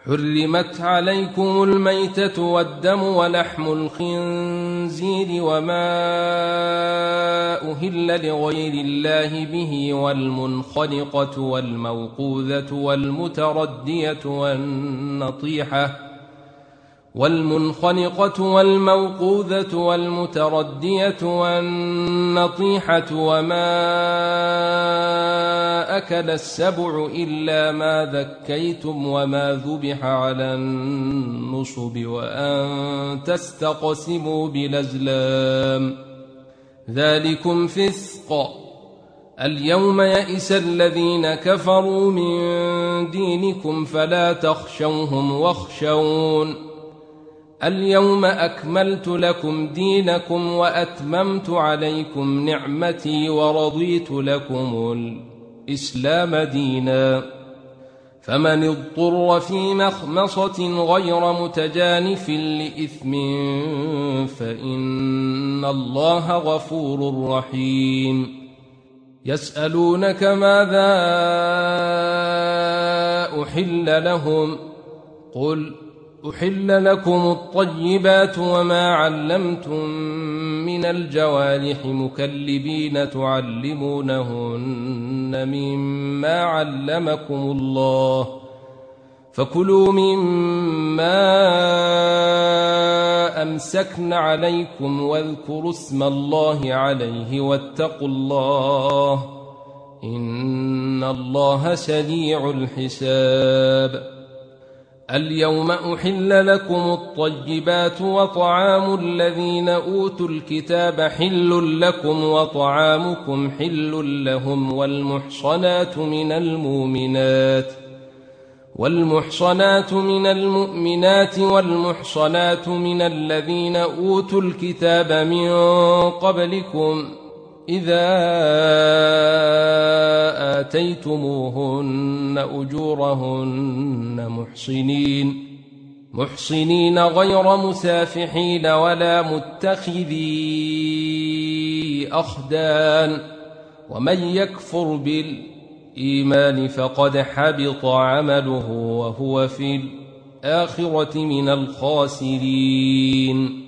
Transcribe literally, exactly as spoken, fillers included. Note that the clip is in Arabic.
حرمت عليكم الميتة والدم ولحم الخنزير وما أهل لغير الله به والمنخنقة والموقوذة والمتردية والنطيحة والمنخنقة والموقوذة والمتردية والنطيحة وما أكل السبع إلا ما ذكيتم وما ذبح على النصب وأن تستقسموا بالأزلام ذلكم فسق. اليوم يئس الذين كفروا من دينكم فلا تخشوهم واخشون اليوم أكملت لكم دينكم وأتممت عليكم نعمتي ورضيت لكم الإسلام دينا. فمن اضطر في مخمصة غير متجانف لإثم فإن الله غفور رحيم. يسألونك ماذا أحل لهم قل أحل لكم الطيبات وما علمتم من الجوارح مكلبين تعلمونهن مما علمكم الله فكلوا مما أمسكن عليكم واذكروا اسم الله عليه واتقوا الله إن الله سريع الحساب. اليوم أحل لكم الطيبات وطعام الذين أوتوا الكتاب حل لكم وطعامكم حل لهم والمحصنات من المؤمنات والمحصنات من المؤمنات والمحصنات من الذين أوتوا الكتاب من قبلكم إذا آتيتموهن أجورهن محصنين محصنين غير مسافحين ولا متخذي أخدان ومن يكفر بالإيمان فقد حبط عمله وهو في الآخرة من الخاسرين.